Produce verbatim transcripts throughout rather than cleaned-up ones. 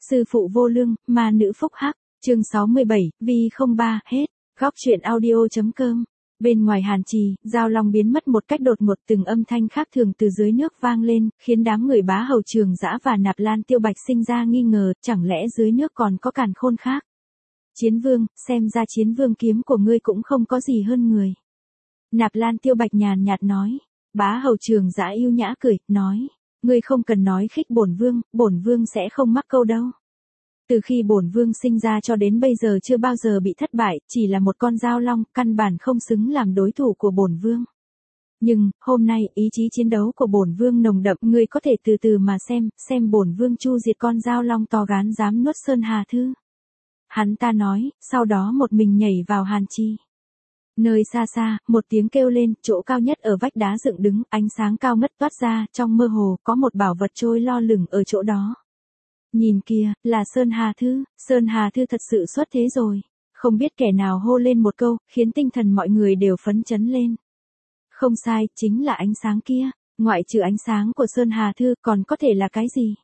Sư phụ vô lương, ma nữ phúc hắc, chương sáu mươi bảy, vi không ba, hết. Góc truyện audio.com. Bên ngoài Hàn Trì, Giao Long biến mất một cách đột ngột, từng âm thanh khác thường từ dưới nước vang lên, khiến đám người Bá Hầu Trường Dã và Nạp Lan Tiêu Bạch sinh ra nghi ngờ, chẳng lẽ dưới nước còn có càn khôn khác. Chiến Vương, xem ra Chiến Vương kiếm của ngươi cũng không có gì hơn người. Nạp Lan Tiêu Bạch nhàn nhạt nói. Bá Hầu Trường Dã yêu nhã cười, nói, ngươi không cần nói khích bổn vương, bổn vương sẽ không mắc câu đâu. Từ khi bổn vương sinh ra cho đến bây giờ chưa bao giờ bị thất bại, chỉ là một con dao long, căn bản không xứng làm đối thủ của bổn vương. Nhưng, hôm nay, ý chí chiến đấu của bổn vương nồng đậm, ngươi có thể từ từ mà xem, xem bổn vương chu diệt con dao long to gán dám nuốt Sơn Hà Thư. Hắn ta nói, sau đó một mình nhảy vào Hàn Chi. Nơi xa xa, một tiếng kêu lên, chỗ cao nhất ở vách đá dựng đứng, ánh sáng cao ngất toát ra, trong mơ hồ, có một bảo vật trôi lo lửng ở chỗ đó. Nhìn kìa, là Sơn Hà Thư, Sơn Hà Thư thật sự xuất thế rồi. Không biết kẻ nào hô lên một câu, khiến tinh thần mọi người đều phấn chấn lên. Không sai, chính là ánh sáng kia, ngoại trừ ánh sáng của Sơn Hà Thư, còn có thể là cái gì?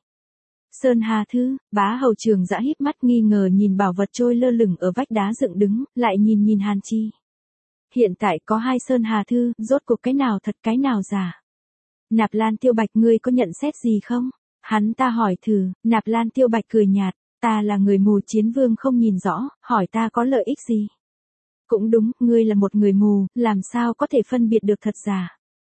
Sơn Hà Thư, Bá Hầu Trường Dã híp mắt nghi ngờ nhìn bảo vật trôi lơ lửng ở vách đá dựng đứng, lại nhìn nhìn Hàn Chi. Hiện tại có hai Sơn Hà Thư, rốt cuộc cái nào thật cái nào giả? Nạp Lan Tiêu Bạch, ngươi có nhận xét gì không? Hắn ta hỏi thử. Nạp Lan Tiêu Bạch cười nhạt, ta là người mù, Chiến Vương không nhìn rõ, hỏi ta có lợi ích gì? Cũng đúng, ngươi là một người mù, làm sao có thể phân biệt được thật giả?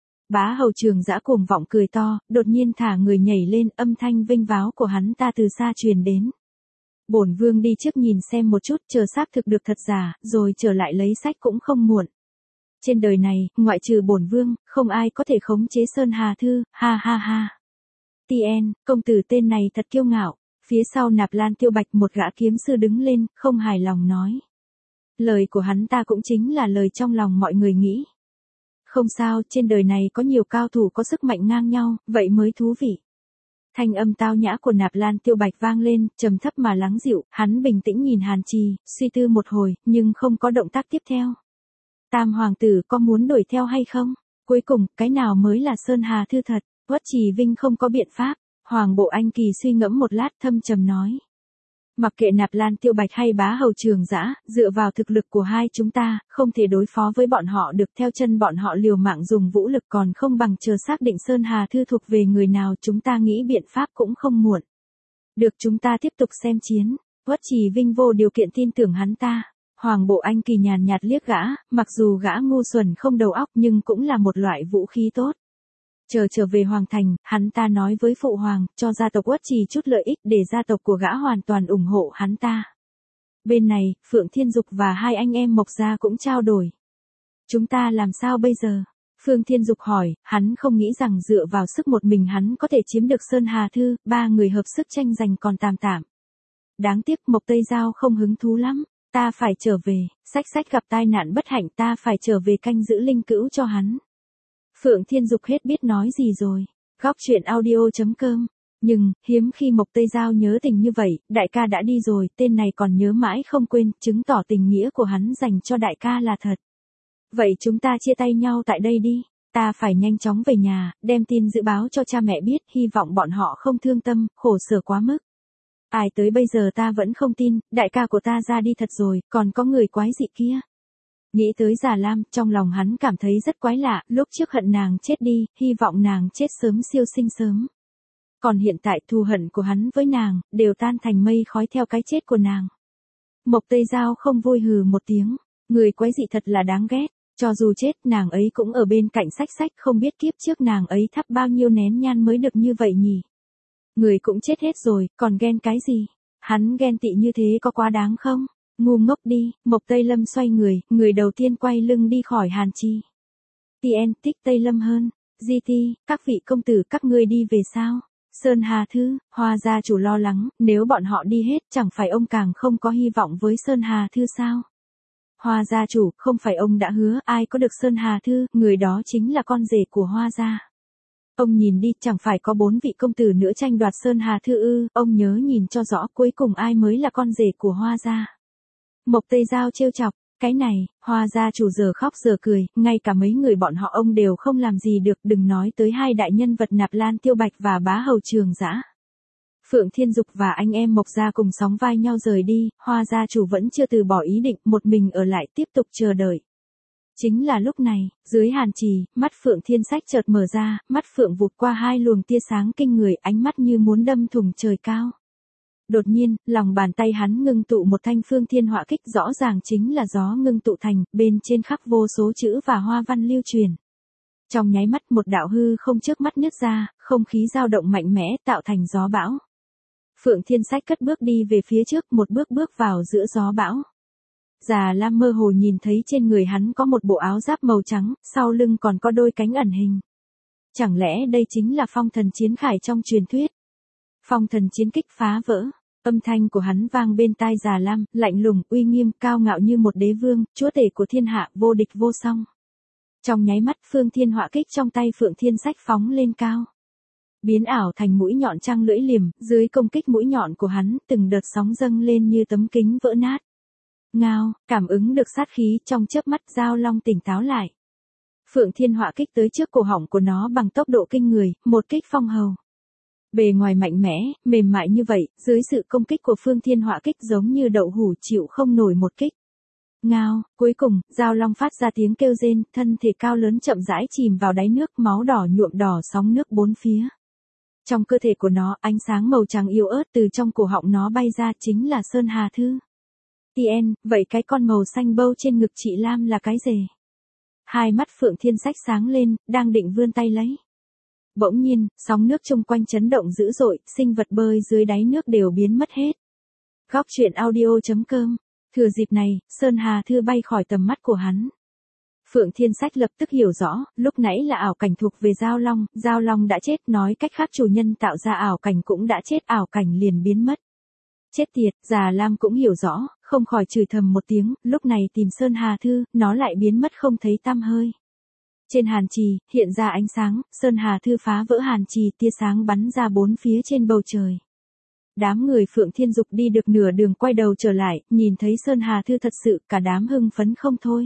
Bá Hầu Trường Dã cuồng vọng cười to, đột nhiên thả người nhảy lên, âm thanh vinh váo của hắn ta từ xa truyền đến. Bổn vương đi trước nhìn xem một chút, chờ xác thực được thật giả, rồi trở lại lấy sách cũng không muộn. Trên đời này, ngoại trừ bổn vương, không ai có thể khống chế Sơn Hà Thư, ha ha ha. Tien, công tử tên này thật kiêu ngạo. Phía sau Nạp Lan Tiêu Bạch một gã kiếm sư đứng lên, không hài lòng nói. Lời của hắn ta cũng chính là lời trong lòng mọi người nghĩ. Không sao, trên đời này có nhiều cao thủ có sức mạnh ngang nhau, vậy mới thú vị. Thanh âm tao nhã của Nạp Lan Tiêu Bạch vang lên, trầm thấp mà lắng dịu, hắn bình tĩnh nhìn Hàn Trì, suy tư một hồi, nhưng không có động tác tiếp theo. Tam hoàng tử có muốn đuổi theo hay không? Cuối cùng, cái nào mới là Sơn Hà Thư thật? Uất Trì Vinh không có biện pháp. Hoàng Bộ Anh Kỳ suy ngẫm một lát, thâm trầm nói. Mặc kệ Nạp Lan Tiêu Bạch hay Bá Hầu Trường Dã, dựa vào thực lực của hai chúng ta, không thể đối phó với bọn họ được, theo chân bọn họ liều mạng dùng vũ lực, còn không bằng chờ xác định Sơn Hà Thư thuộc về người nào, chúng ta nghĩ biện pháp cũng không muộn. Được, chúng ta tiếp tục xem chiến. Uất Trì Vinh vô điều kiện tin tưởng hắn ta. Hoàng Bộ Anh Kỳ nhàn nhạt liếc gã, mặc dù gã ngu xuẩn không đầu óc nhưng cũng là một loại vũ khí tốt. Chờ trở về Hoàng Thành, hắn ta nói với Phụ Hoàng, cho gia tộc Uất Trì chút lợi ích để gia tộc của gã hoàn toàn ủng hộ hắn ta. Bên này, Phượng Thiên Dục và hai anh em Mộc Gia cũng trao đổi. Chúng ta làm sao bây giờ? Phương Thiên Dục hỏi, hắn không nghĩ rằng dựa vào sức một mình hắn có thể chiếm được Sơn Hà Thư, ba người hợp sức tranh giành còn tạm tạm. Đáng tiếc Mộc Tây Giao không hứng thú lắm, ta phải trở về, sách sách gặp tai nạn bất hạnh, ta phải trở về canh giữ linh cữu cho hắn. Phượng Thiên Dục hết biết nói gì rồi. Góc truyện audio.com. Nhưng, hiếm khi Mộc Tây Giao nhớ tình như vậy, đại ca đã đi rồi, tên này còn nhớ mãi không quên, chứng tỏ tình nghĩa của hắn dành cho đại ca là thật. Vậy chúng ta chia tay nhau tại đây đi. Ta phải nhanh chóng về nhà, đem tin dự báo cho cha mẹ biết, hy vọng bọn họ không thương tâm, khổ sở quá mức. Ai tới bây giờ ta vẫn không tin, đại ca của ta ra đi thật rồi, còn có người quái dị kia. Nghĩ tới Già Lam, trong lòng hắn cảm thấy rất quái lạ, lúc trước hận nàng chết đi, hy vọng nàng chết sớm siêu sinh sớm. Còn hiện tại thù hận của hắn với nàng, đều tan thành mây khói theo cái chết của nàng. Mộc Tây Giao không vui hừ một tiếng, người quái dị thật là đáng ghét, cho dù chết nàng ấy cũng ở bên cạnh sách sách, không biết kiếp trước nàng ấy thắp bao nhiêu nén nhan mới được như vậy nhỉ. Người cũng chết hết rồi, còn ghen cái gì? Hắn ghen tị như thế có quá đáng không? Ngu ngốc đi. Mộc Tây Lâm xoay người, người đầu tiên quay lưng đi khỏi Hàn Chi. Tien, tích Tây Lâm hơn. Di Ti, các vị công tử các ngươi đi về sao? Sơn Hà Thư, Hoa gia chủ lo lắng, nếu bọn họ đi hết chẳng phải ông càng không có hy vọng với Sơn Hà Thư sao? Hoa gia chủ, không phải ông đã hứa ai có được Sơn Hà Thư, người đó chính là con rể của Hoa gia. Ông nhìn đi, chẳng phải có bốn vị công tử nữa tranh đoạt Sơn Hà Thư ư, ông nhớ nhìn cho rõ cuối cùng ai mới là con rể của Hoa gia. Mộc Tây Giao trêu chọc, cái này, Hoa gia chủ giờ khóc giờ cười, ngay cả mấy người bọn họ ông đều không làm gì được, đừng nói tới hai đại nhân vật Nạp Lan Tiêu Bạch và Bá Hầu Trường Dã. Phượng Thiên Dục và anh em Mộc Gia cùng sóng vai nhau rời đi, Hoa gia chủ vẫn chưa từ bỏ ý định, một mình ở lại tiếp tục chờ đợi. Chính là lúc này, dưới hàn trì, mắt Phượng Thiên Sách chợt mở ra, mắt Phượng vụt qua hai luồng tia sáng kinh người, ánh mắt như muốn đâm thủng trời cao. Đột nhiên, lòng bàn tay hắn ngưng tụ một thanh phương thiên họa kích, rõ ràng chính là gió ngưng tụ thành, bên trên khắc vô số chữ và hoa văn lưu truyền. Trong nháy mắt một đạo hư không trước mắt nứt ra, không khí dao động mạnh mẽ tạo thành gió bão. Phượng Thiên Sách cất bước đi về phía trước, một bước bước vào giữa gió bão. Già Lam mơ hồ nhìn thấy trên người hắn có một bộ áo giáp màu trắng, sau lưng còn có đôi cánh ẩn hình. Chẳng lẽ đây chính là phong thần chiến khải trong truyền thuyết? Phong thần chiến kích phá vỡ, âm thanh của hắn vang bên tai Già Lam, lạnh lùng, uy nghiêm, cao ngạo như một đế vương, chúa tể của thiên hạ, vô địch vô song. Trong nháy mắt phương thiên họa kích trong tay Phượng Thiên Sách phóng lên cao. Biến ảo thành mũi nhọn trăng lưỡi liềm, dưới công kích mũi nhọn của hắn, từng đợt sóng dâng lên như tấm kính vỡ nát. Ngao, cảm ứng được sát khí trong chớp mắt Giao Long tỉnh táo lại. Phượng Thiên họa kích tới trước cổ họng của nó bằng tốc độ kinh người, một kích phong hầu. Bề ngoài mạnh mẽ, mềm mại như vậy, dưới sự công kích của Phương Thiên họa kích giống như đậu hũ chịu không nổi một kích. Ngao, cuối cùng, Giao Long phát ra tiếng kêu rên, thân thể cao lớn chậm rãi chìm vào đáy nước, máu đỏ nhuộm đỏ sóng nước bốn phía. Trong cơ thể của nó, ánh sáng màu trắng yếu ớt từ trong cổ họng nó bay ra, chính là Sơn Hà Thư. Tien, vậy cái con màu xanh bâu trên ngực chị Lam là cái gì? Hai mắt Phượng Thiên Sách sáng lên, đang định vươn tay lấy. Bỗng nhiên, sóng nước chung quanh chấn động dữ dội, sinh vật bơi dưới đáy nước đều biến mất hết. Góc truyện audio chấm com. Thừa dịp này, Sơn Hà Thư bay khỏi tầm mắt của hắn. Phượng Thiên Sách lập tức hiểu rõ, lúc nãy là ảo cảnh thuộc về Giao Long, Giao Long đã chết, nói cách khác chủ nhân tạo ra ảo cảnh cũng đã chết, ảo cảnh liền biến mất. Chết tiệt, Già Lam cũng hiểu rõ, không khỏi chửi thầm một tiếng, lúc này tìm Sơn Hà Thư, nó lại biến mất không thấy tăm hơi. Trên hàn trì, hiện ra ánh sáng, Sơn Hà Thư phá vỡ hàn trì, tia sáng bắn ra bốn phía trên bầu trời. Đám người Phượng Thiên Dục đi được nửa đường quay đầu trở lại, nhìn thấy Sơn Hà Thư thật sự, cả đám hưng phấn không thôi.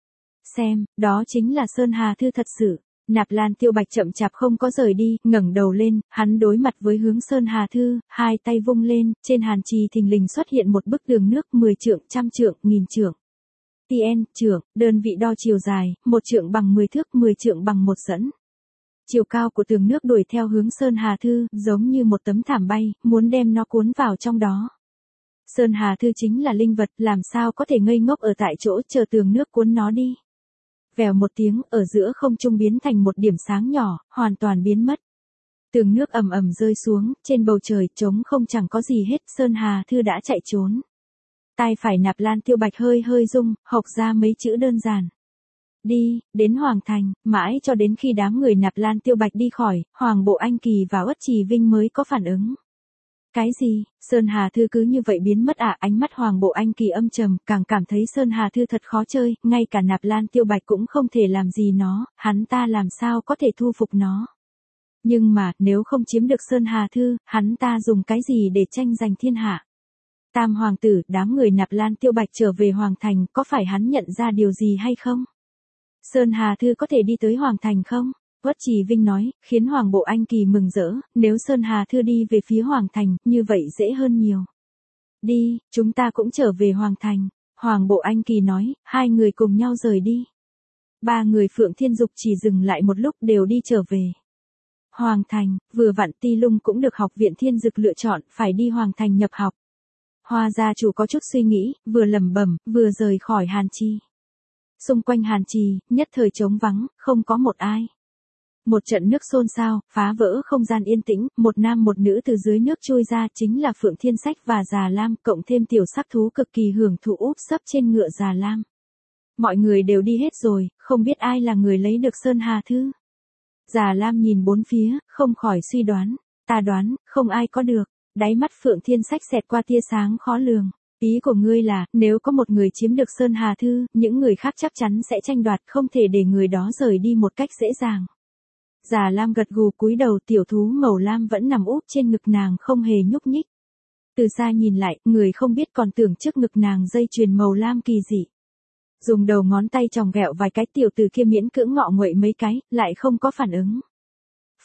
Xem, đó chính là Sơn Hà Thư thật sự. Nạp Lan Tiêu Bạch chậm chạp không có rời đi, ngẩng đầu lên, hắn đối mặt với hướng Sơn Hà Thư, hai tay vung lên, trên hàn trì thình lình xuất hiện một bức tường nước mười trượng, trăm trượng, nghìn trượng. Tien, trượng, đơn vị đo chiều dài, một trượng bằng mười thước, mười trượng bằng một dẫn. Chiều cao của tường nước đuổi theo hướng Sơn Hà Thư, giống như một tấm thảm bay, muốn đem nó cuốn vào trong đó. Sơn Hà Thư chính là linh vật, làm sao có thể ngây ngốc ở tại chỗ chờ tường nước cuốn nó đi. Vèo một tiếng, ở giữa không trung biến thành một điểm sáng nhỏ, hoàn toàn biến mất. Tường nước ầm ầm rơi xuống, trên bầu trời trống không chẳng có gì hết, Sơn Hà Thư đã chạy trốn. Tai phải Nạp Lan Tiêu Bạch hơi hơi rung, học ra mấy chữ đơn giản. Đi, đến Hoàng Thành, mãi cho đến khi đám người Nạp Lan Tiêu Bạch đi khỏi, Hoàng Bộ Anh Kỳ và Uất Trì Vinh mới có phản ứng. Cái gì, Sơn Hà Thư cứ như vậy biến mất à? Ánh mắt Hoàng Bộ Anh Kỳ âm trầm, càng cảm thấy Sơn Hà Thư thật khó chơi, ngay cả Nạp Lan Tiêu Bạch cũng không thể làm gì nó, hắn ta làm sao có thể thu phục nó. Nhưng mà, nếu không chiếm được Sơn Hà Thư, hắn ta dùng cái gì để tranh giành thiên hạ? Tam hoàng tử, đám người Nạp Lan Tiêu Bạch trở về Hoàng Thành, có phải hắn nhận ra điều gì hay không? Sơn Hà Thư có thể đi tới Hoàng Thành không? Uất Trì Vinh nói, khiến Hoàng Bộ Anh Kỳ mừng rỡ, nếu Sơn Hà Thư đi về phía Hoàng Thành, như vậy dễ hơn nhiều. Đi, chúng ta cũng trở về Hoàng Thành. Hoàng Bộ Anh Kỳ nói, hai người cùng nhau rời đi. Ba người Phượng Thiên Dục chỉ dừng lại một lúc đều đi trở về. Hoàng Thành, vừa vặn Ti Lung cũng được Học viện Thiên Dực lựa chọn, phải đi Hoàng Thành nhập học. Hoa gia chủ có chút suy nghĩ, vừa lẩm bẩm, vừa rời khỏi hàn trì. Xung quanh hàn trì, nhất thời trống vắng, không có một ai. Một trận nước xôn xao, phá vỡ không gian yên tĩnh, một nam một nữ từ dưới nước trôi ra, chính là Phượng Thiên Sách và Già Lam, cộng thêm tiểu sắc thú cực kỳ hưởng thụ úp sấp trên ngựa Già Lam. Mọi người đều đi hết rồi, không biết ai là người lấy được Sơn Hà Thư. Già Lam nhìn bốn phía, không khỏi suy đoán, ta đoán, không ai có được. Đáy mắt Phượng Thiên Sách xẹt qua tia sáng khó lường. Ý của ngươi là, nếu có một người chiếm được Sơn Hà Thư, những người khác chắc chắn sẽ tranh đoạt, không thể để người đó rời đi một cách dễ dàng. Già Lam gật gù cúi đầu, tiểu thú màu lam vẫn nằm úp trên ngực nàng không hề nhúc nhích. Từ xa nhìn lại, người không biết còn tưởng trước ngực nàng dây chuyền màu lam kỳ dị. Dùng đầu ngón tay tròng ghẹo vài cái, tiểu tử kia miễn cưỡng ngọ nguậy mấy cái, lại không có phản ứng.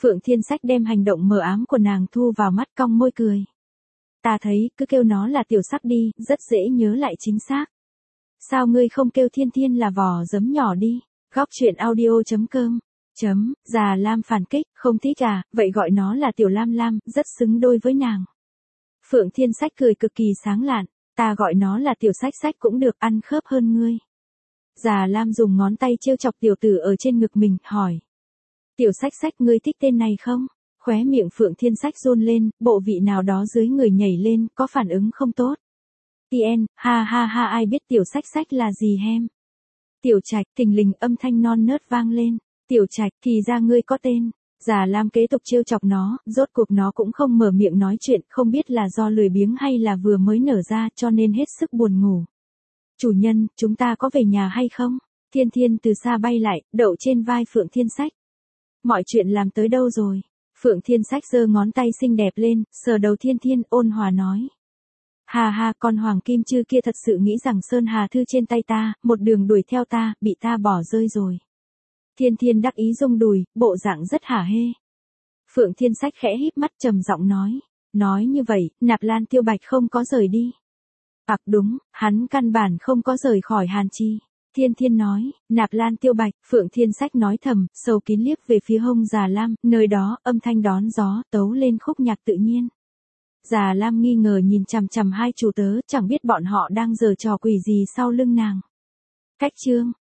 Phượng Thiên Sách đem hành động mờ ám của nàng thu vào mắt, cong môi cười. Ta thấy, cứ kêu nó là tiểu sắc đi, rất dễ nhớ lại chính xác. Sao ngươi không kêu Thiên Thiên là vò giấm nhỏ đi? Góc truyện audio chấm com. Chấm, Già Lam phản kích, không thích à, vậy gọi nó là tiểu Lam Lam, rất xứng đôi với nàng. Phượng Thiên Sách cười cực kỳ sáng lạn, ta gọi nó là tiểu Sách Sách cũng được, ăn khớp hơn ngươi. Già Lam dùng ngón tay trêu chọc tiểu tử ở trên ngực mình, hỏi. Tiểu Sách Sách, ngươi thích tên này không? Khóe miệng Phượng Thiên Sách run lên, bộ vị nào đó dưới người nhảy lên, có phản ứng không tốt. Tien, ha ha ha, ai biết tiểu Sách Sách là gì hem? Tiểu Trạch, thình lình âm thanh non nớt vang lên. Tiểu Trạch, thì ra ngươi có tên. Già Lam kế tục trêu chọc nó, rốt cuộc nó cũng không mở miệng nói chuyện, không biết là do lười biếng hay là vừa mới nở ra cho nên hết sức buồn ngủ. Chủ nhân, chúng ta có về nhà hay không? Thiên Thiên từ xa bay lại, đậu trên vai Phượng Thiên Sách. Mọi chuyện làm tới đâu rồi? Phượng Thiên Sách giơ ngón tay xinh đẹp lên, sờ đầu Thiên Thiên, ôn hòa nói. Hà hà, con Hoàng Kim Chư kia thật sự nghĩ rằng Sơn Hà Thư trên tay ta, một đường đuổi theo ta, bị ta bỏ rơi rồi. Thiên Thiên đắc ý rung đùi, bộ dạng rất hả hê. Phượng Thiên Sách khẽ híp mắt trầm giọng nói. Nói như vậy, Nạp Lan Tiêu Bạch không có rời đi. Ặc đúng, hắn căn bản không có rời khỏi Hàn Chi. Thiên Thiên nói, Nạp Lan Tiêu Bạch, Phượng Thiên Sách nói thầm, sâu kín liếc về phía hông Già Lam, nơi đó, âm thanh đón gió, tấu lên khúc nhạc tự nhiên. Già Lam nghi ngờ nhìn chằm chằm hai chủ tớ, chẳng biết bọn họ đang giở trò quỷ gì sau lưng nàng. Cách chương.